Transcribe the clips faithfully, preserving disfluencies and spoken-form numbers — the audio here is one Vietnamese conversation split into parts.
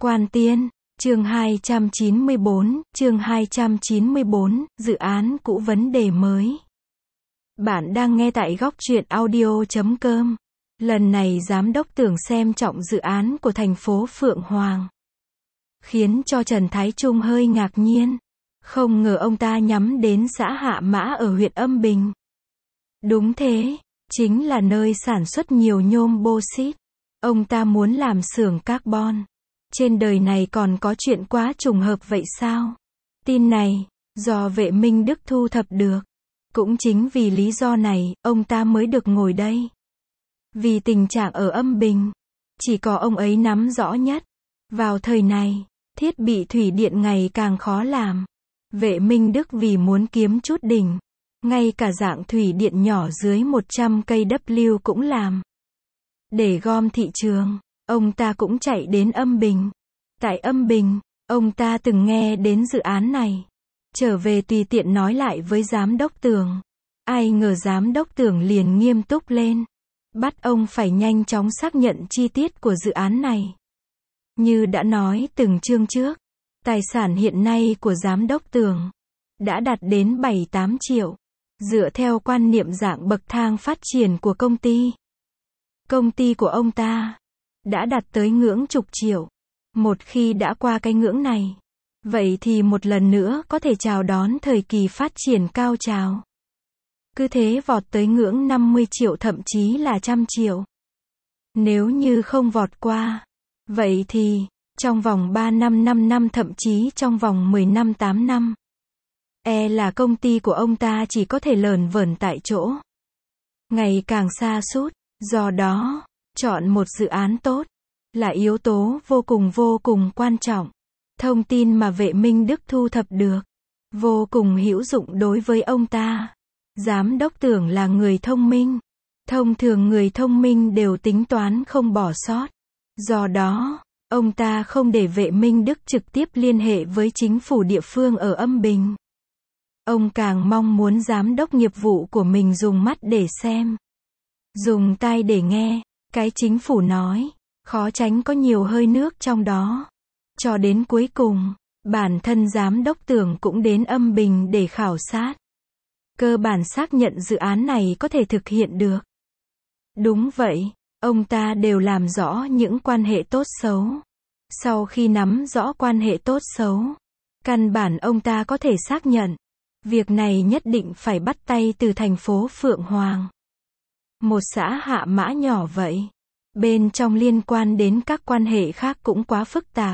Quan Tiên, chương hai trăm chín mươi bốn, chương hai trăm chín mươi bốn, dự án cũ vấn đề mới. Bạn đang nghe tại góc truyện audio chấm com. Lần này giám đốc Tưởng xem trọng dự án của thành phố Phượng Hoàng, khiến cho Trần Thái Trung hơi ngạc nhiên. Không ngờ ông ta nhắm đến xã Hạ Mã ở huyện Âm Bình. Đúng thế, chính là nơi sản xuất nhiều nhôm bauxit. Ông ta muốn làm xưởng carbon. Trên đời này còn có chuyện quá trùng hợp vậy sao? Tin này, do Vệ Minh Đức thu thập được. Cũng chính vì lý do này, ông ta mới được ngồi đây. Vì tình trạng ở Âm Bình, chỉ có ông ấy nắm rõ nhất. Vào thời này, thiết bị thủy điện ngày càng khó làm. Vệ Minh Đức vì muốn kiếm chút đỉnh, ngay cả dạng thủy điện nhỏ dưới một trăm ki lô oát cũng làm. Để gom thị trường, ông ta cũng chạy đến Âm Bình. Tại Âm Bình, ông ta từng nghe đến dự án này. Trở về tùy tiện nói lại với giám đốc Tưởng. Ai ngờ giám đốc Tưởng liền nghiêm túc lên. Bắt ông phải nhanh chóng xác nhận chi tiết của dự án này. Như đã nói từng chương trước, tài sản hiện nay của giám đốc Tưởng đã đạt đến bảy tám triệu. Dựa theo quan niệm dạng bậc thang phát triển của công ty, công ty của ông ta đã đạt tới ngưỡng chục triệu. Một khi đã qua cái ngưỡng này, vậy thì một lần nữa có thể chào đón thời kỳ phát triển cao trào. Cứ thế vọt tới ngưỡng năm mươi triệu thậm chí là trăm triệu. Nếu như không vọt qua, vậy thì, trong vòng ba năm năm năm thậm chí trong vòng mười năm tám năm, e là công ty của ông ta chỉ có thể lởn vởn tại chỗ. Ngày càng sa sút, do đó, chọn một dự án tốt là yếu tố vô cùng vô cùng quan trọng. Thông tin mà Vệ Minh Đức thu thập được vô cùng hữu dụng đối với ông ta. Giám đốc Tưởng là người thông minh. Thông thường người thông minh đều tính toán không bỏ sót. Do đó, ông ta không để Vệ Minh Đức trực tiếp liên hệ với chính phủ địa phương ở Âm Bình. Ông càng mong muốn giám đốc nghiệp vụ của mình dùng mắt để xem, dùng tai để nghe cái chính phủ nói. Khó tránh có nhiều hơi nước trong đó. Cho đến cuối cùng, bản thân giám đốc Tưởng cũng đến Âm Bình để khảo sát. Cơ bản xác nhận dự án này có thể thực hiện được. Đúng vậy, ông ta đều làm rõ những quan hệ tốt xấu. Sau khi nắm rõ quan hệ tốt xấu, căn bản ông ta có thể xác nhận, việc này nhất định phải bắt tay từ thành phố Phượng Hoàng. Một xã Hạ Mã nhỏ vậy. Bên trong liên quan đến các quan hệ khác cũng quá phức tạp.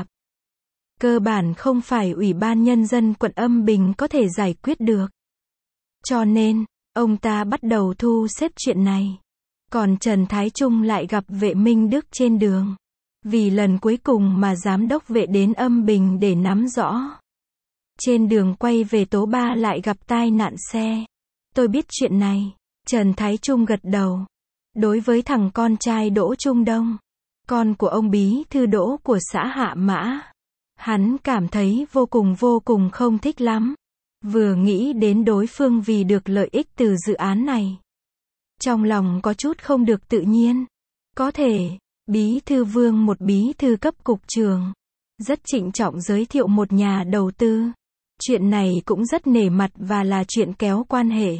Cơ bản không phải Ủy ban Nhân dân quận Âm Bình có thể giải quyết được. Cho nên, ông ta bắt đầu thu xếp chuyện này. Còn Trần Thái Trung lại gặp Vệ Minh Đức trên đường. Vì lần cuối cùng mà giám đốc Vệ đến Âm Bình để nắm rõ. Trên đường quay về Tố Ba lại gặp tai nạn xe. Tôi biết chuyện này. Trần Thái Trung gật đầu. Đối với thằng con trai Đỗ Trung Đông, con của ông bí thư Đỗ của xã Hạ Mã, hắn cảm thấy vô cùng vô cùng không thích lắm. Vừa nghĩ đến đối phương vì được lợi ích từ dự án này, trong lòng có chút không được tự nhiên. Có thể, bí thư Vương một bí thư cấp cục trưởng, rất trịnh trọng giới thiệu một nhà đầu tư. Chuyện này cũng rất nể mặt và là chuyện kéo quan hệ.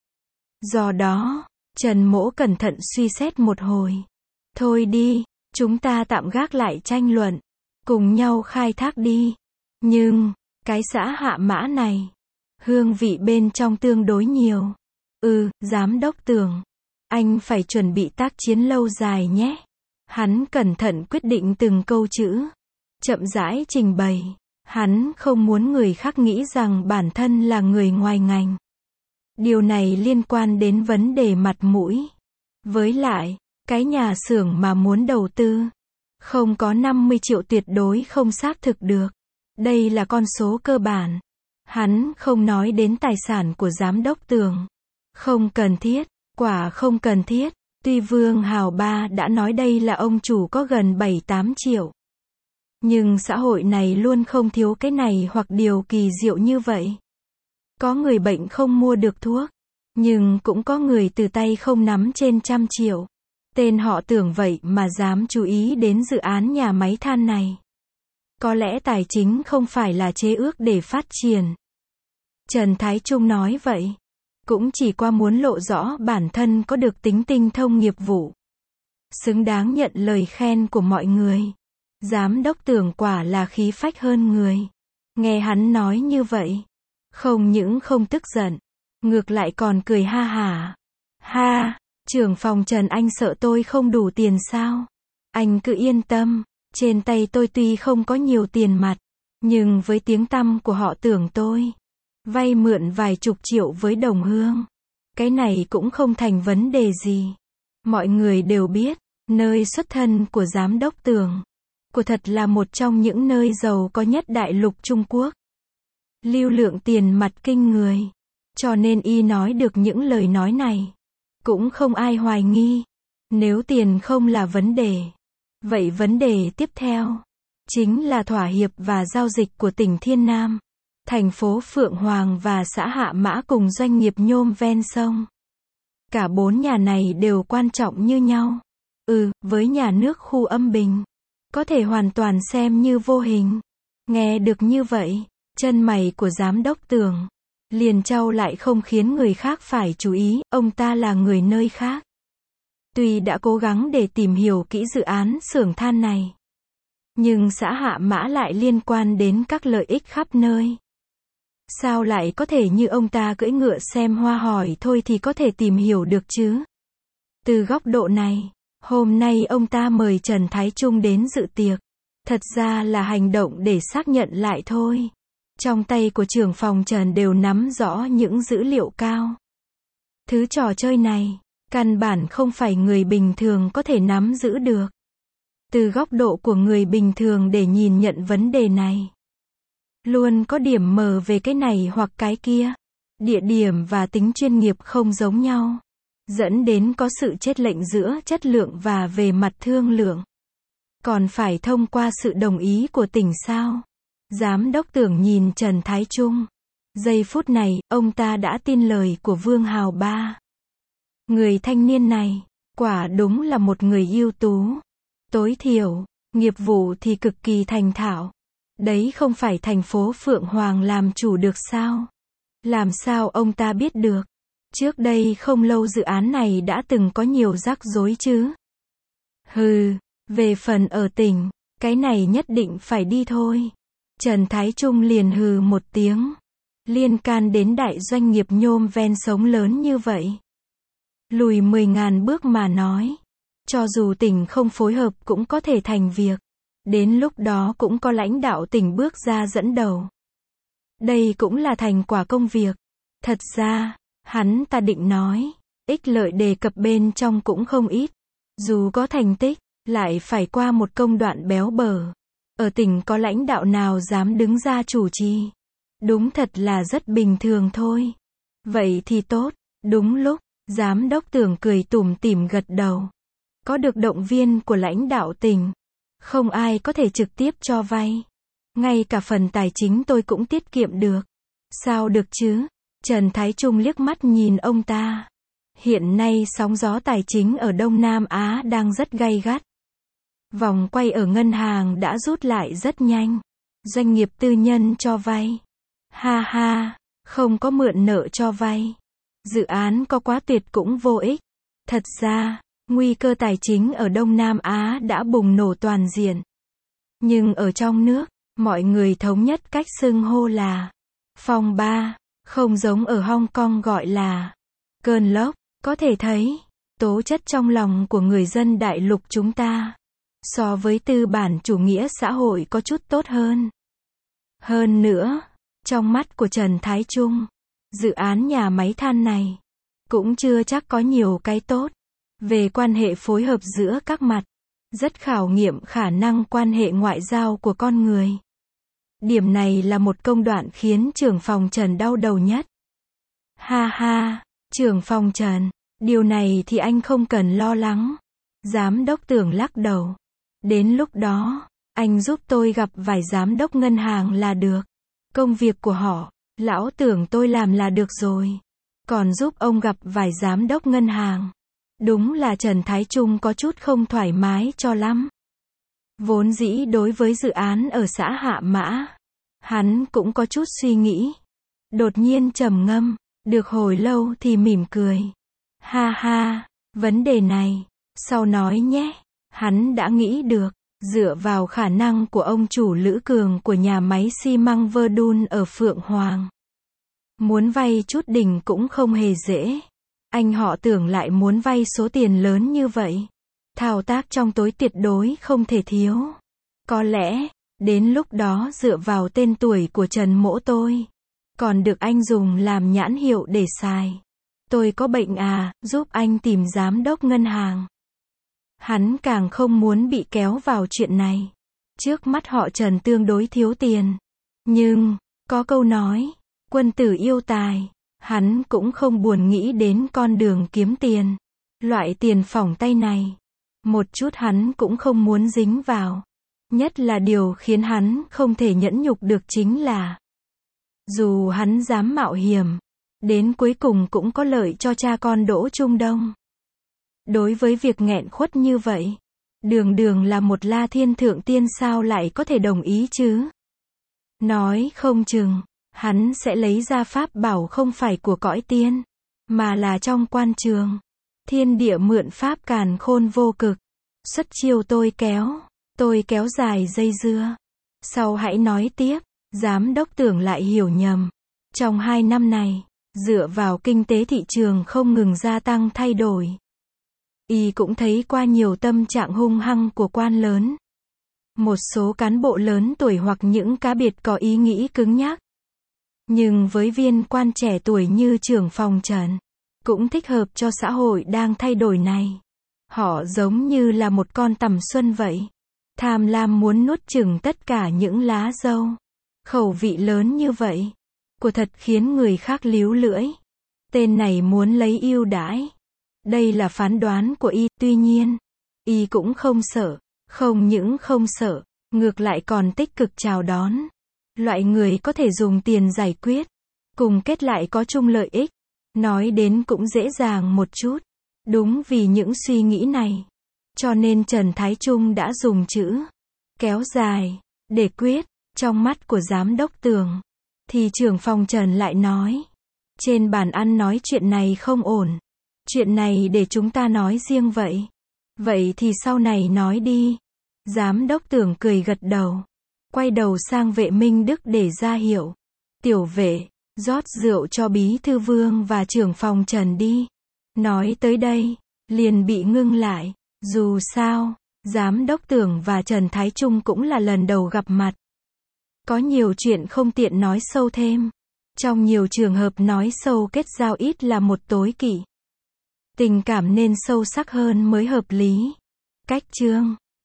Do đó, Trần Mỗ cẩn thận suy xét một hồi. Thôi đi, chúng ta tạm gác lại tranh luận, cùng nhau khai thác đi. Nhưng, cái xã Hạ Mã này, hương vị bên trong tương đối nhiều. Ừ, giám đốc Tưởng, anh phải chuẩn bị tác chiến lâu dài nhé. Hắn cẩn thận quyết định từng câu chữ, chậm rãi trình bày. Hắn không muốn người khác nghĩ rằng bản thân là người ngoài ngành. Điều này liên quan đến vấn đề mặt mũi. Với lại, cái nhà xưởng mà muốn đầu tư, không có năm mươi triệu tuyệt đối không xác thực được. Đây là con số cơ bản. Hắn không nói đến tài sản của giám đốc Tưởng. Không cần thiết, quả không cần thiết. Tuy Vương Hào Ba đã nói đây là ông chủ có gần bảy tám triệu. Nhưng xã hội này luôn không thiếu cái này hoặc điều kỳ diệu như vậy. Có người bệnh không mua được thuốc, nhưng cũng có người từ tay không nắm trên trăm triệu. Tên họ Tưởng vậy mà dám chú ý đến dự án nhà máy than này. Có lẽ tài chính không phải là chế ước để phát triển. Trần Thái Trung nói vậy. Cũng chỉ qua muốn lộ rõ bản thân có được tính tinh thông nghiệp vụ. Xứng đáng nhận lời khen của mọi người. Giám đốc Tưởng quả là khí phách hơn người. Nghe hắn nói như vậy. Không những không tức giận. Ngược lại còn cười ha hả. Ha, trưởng phòng Trần anh sợ tôi không đủ tiền sao? Anh cứ yên tâm. Trên tay tôi tuy không có nhiều tiền mặt. Nhưng với tiếng tăm của họ Tưởng tôi. Vay mượn vài chục triệu với đồng hương. Cái này cũng không thành vấn đề gì. Mọi người đều biết. Nơi xuất thân của giám đốc Tưởng. Của thật là một trong những nơi giàu có nhất đại lục Trung Quốc. Lưu lượng tiền mặt kinh người. Cho nên y nói được những lời nói này. Cũng không ai hoài nghi. Nếu tiền không là vấn đề. Vậy vấn đề tiếp theo. Chính là thỏa hiệp và giao dịch của tỉnh Thiên Nam. Thành phố Phượng Hoàng và xã Hạ Mã cùng doanh nghiệp nhôm ven sông. Cả bốn nhà này đều quan trọng như nhau. Ừ, với nhà nước khu Âm Bình. Có thể hoàn toàn xem như vô hình. Nghe được như vậy, chân mày của giám đốc Tưởng liền chau lại không khiến người khác phải chú ý, ông ta là người nơi khác. Tuy đã cố gắng để tìm hiểu kỹ dự án xưởng than này. Nhưng xã Hạ Mã lại liên quan đến các lợi ích khắp nơi. Sao lại có thể như ông ta cưỡi ngựa xem hoa hỏi thôi thì có thể tìm hiểu được chứ? Từ góc độ này, hôm nay ông ta mời Trần Thái Trung đến dự tiệc. Thật ra là hành động để xác nhận lại thôi. Trong tay của trưởng phòng Trần đều nắm rõ những dữ liệu cao. Thứ trò chơi này, căn bản không phải người bình thường có thể nắm giữ được. Từ góc độ của người bình thường để nhìn nhận vấn đề này. Luôn có điểm mờ về cái này hoặc cái kia. Địa điểm và tính chuyên nghiệp không giống nhau. Dẫn đến có sự chênh lệch giữa chất lượng và về mặt thương lượng. Còn phải thông qua sự đồng ý của tỉnh sao? Giám đốc Tưởng nhìn Trần Thái Trung. Giây phút này, ông ta đã tin lời của Vương Hào Ba. Người thanh niên này, quả đúng là một người ưu tú. Tối thiểu, nghiệp vụ thì cực kỳ thành thạo. Đấy không phải thành phố Phượng Hoàng làm chủ được sao? Làm sao ông ta biết được? Trước đây không lâu dự án này đã từng có nhiều rắc rối chứ? Hừ, về phần ở tỉnh, cái này nhất định phải đi thôi. Trần Thái Trung liền hừ một tiếng. Liên can đến đại doanh nghiệp nhôm ven sông lớn như vậy. Lùi mười ngàn bước mà nói. Cho dù tỉnh không phối hợp cũng có thể thành việc. Đến lúc đó cũng có lãnh đạo tỉnh bước ra dẫn đầu. Đây cũng là thành quả công việc. Thật ra, hắn ta định nói, ích lợi đề cập bên trong cũng không ít. Dù có thành tích, lại phải qua một công đoạn béo bở. Ở tỉnh có lãnh đạo nào dám đứng ra chủ trì? Đúng thật là rất bình thường thôi. Vậy thì tốt, đúng lúc, giám đốc Tưởng cười tủm tỉm gật đầu. Có được động viên của lãnh đạo tỉnh. Không ai có thể trực tiếp cho vay. Ngay cả phần tài chính tôi cũng tiết kiệm được. Sao được chứ? Trần Thái Trung liếc mắt nhìn ông ta. Hiện nay sóng gió tài chính ở Đông Nam Á đang rất gay gắt. Vòng quay ở ngân hàng đã rút lại rất nhanh. Doanh nghiệp tư nhân cho vay. Ha ha, không có mượn nợ cho vay. Dự án có quá tuyệt cũng vô ích. Thật ra, nguy cơ tài chính ở Đông Nam Á đã bùng nổ toàn diện. Nhưng ở trong nước, mọi người thống nhất cách xưng hô là phong ba, không giống ở Hong Kong gọi là cơn lốc. Có thể thấy, tố chất trong lòng của người dân đại lục chúng ta, so với tư bản chủ nghĩa xã hội có chút tốt hơn. Hơn nữa, trong mắt của Trần Thái Trung, dự án nhà máy than này, cũng chưa chắc có nhiều cái tốt. Về quan hệ phối hợp giữa các mặt, rất khảo nghiệm khả năng quan hệ ngoại giao của con người. Điểm này là một công đoạn khiến trưởng phòng Trần đau đầu nhất. Ha ha, trưởng phòng Trần, điều này thì anh không cần lo lắng. Giám đốc Tưởng lắc đầu. Đến lúc đó, anh giúp tôi gặp vài giám đốc ngân hàng là được. Công việc của họ, lão Tưởng tôi làm là được rồi. Còn giúp ông gặp vài giám đốc ngân hàng. Đúng là Trần Thái Trung có chút không thoải mái cho lắm. Vốn dĩ đối với dự án ở xã Hạ Mã, hắn cũng có chút suy nghĩ. Đột nhiên trầm ngâm, được hồi lâu thì mỉm cười. Ha ha, vấn đề này, sau nói nhé. Hắn đã nghĩ được, dựa vào khả năng của ông chủ Lữ Cường của nhà máy xi măng Verdun ở Phượng Hoàng. Muốn vay chút đỉnh cũng không hề dễ. Anh họ tưởng lại muốn vay số tiền lớn như vậy. Thao tác trong tối tuyệt đối không thể thiếu. Có lẽ, đến lúc đó dựa vào tên tuổi của Trần Mỗ tôi, còn được anh dùng làm nhãn hiệu để xài. Tôi có bệnh à, giúp anh tìm giám đốc ngân hàng. Hắn càng không muốn bị kéo vào chuyện này. Trước mắt họ Trần tương đối thiếu tiền. Nhưng, có câu nói, quân tử yêu tài. Hắn cũng không buồn nghĩ đến con đường kiếm tiền. Loại tiền phỏng tay này, một chút hắn cũng không muốn dính vào. Nhất là điều khiến hắn không thể nhẫn nhục được chính là, dù hắn dám mạo hiểm, đến cuối cùng cũng có lợi cho cha con Đỗ Trung Đông. Đối với việc nghẹn khuất như vậy, đường đường là một La Thiên Thượng Tiên sao lại có thể đồng ý chứ? Nói không chừng, hắn sẽ lấy ra pháp bảo không phải của cõi tiên, mà là trong quan trường. Thiên địa mượn pháp càn khôn vô cực. Xuất chiêu tôi kéo, tôi kéo dài dây dưa. Sau hãy nói tiếp, giám đốc tưởng lại hiểu nhầm. Trong hai năm này, dựa vào kinh tế thị trường không ngừng gia tăng thay đổi. Y cũng thấy qua nhiều tâm trạng hung hăng của quan lớn. Một số cán bộ lớn tuổi hoặc những cá biệt có ý nghĩ cứng nhắc. Nhưng với viên quan trẻ tuổi như trưởng phòng Trần, cũng thích hợp cho xã hội đang thay đổi này. Họ giống như là một con tằm xuân vậy. Tham lam muốn nuốt chửng tất cả những lá dâu. Khẩu vị lớn như vậy, của thật khiến người khác líu lưỡi. Tên này muốn lấy ưu đãi. Đây là phán đoán của Y, tuy nhiên, Y cũng không sợ, không những không sợ, ngược lại còn tích cực chào đón. Loại người có thể dùng tiền giải quyết, cùng kết lại có chung lợi ích. Nói đến cũng dễ dàng một chút. Đúng vì những suy nghĩ này, cho nên Trần Thái Trung đã dùng chữ kéo dài để quyết. Trong mắt của giám đốc Tường, thì trưởng phòng Trần lại nói, trên bàn ăn nói chuyện này không ổn. Chuyện này để chúng ta nói riêng vậy. Vậy thì sau này nói đi. Giám đốc Tường cười gật đầu, quay đầu sang Vệ Minh Đức để ra hiệu. Tiểu Vệ, rót rượu cho Bí Thư Vương và trưởng phòng Trần đi. Nói tới đây, liền bị ngưng lại. Dù sao, giám đốc Tường và Trần Thái Trung cũng là lần đầu gặp mặt. Có nhiều chuyện không tiện nói sâu thêm. Trong nhiều trường hợp nói sâu kết giao ít là một tối kỵ. Tình cảm nên sâu sắc hơn mới hợp lý. Cách chương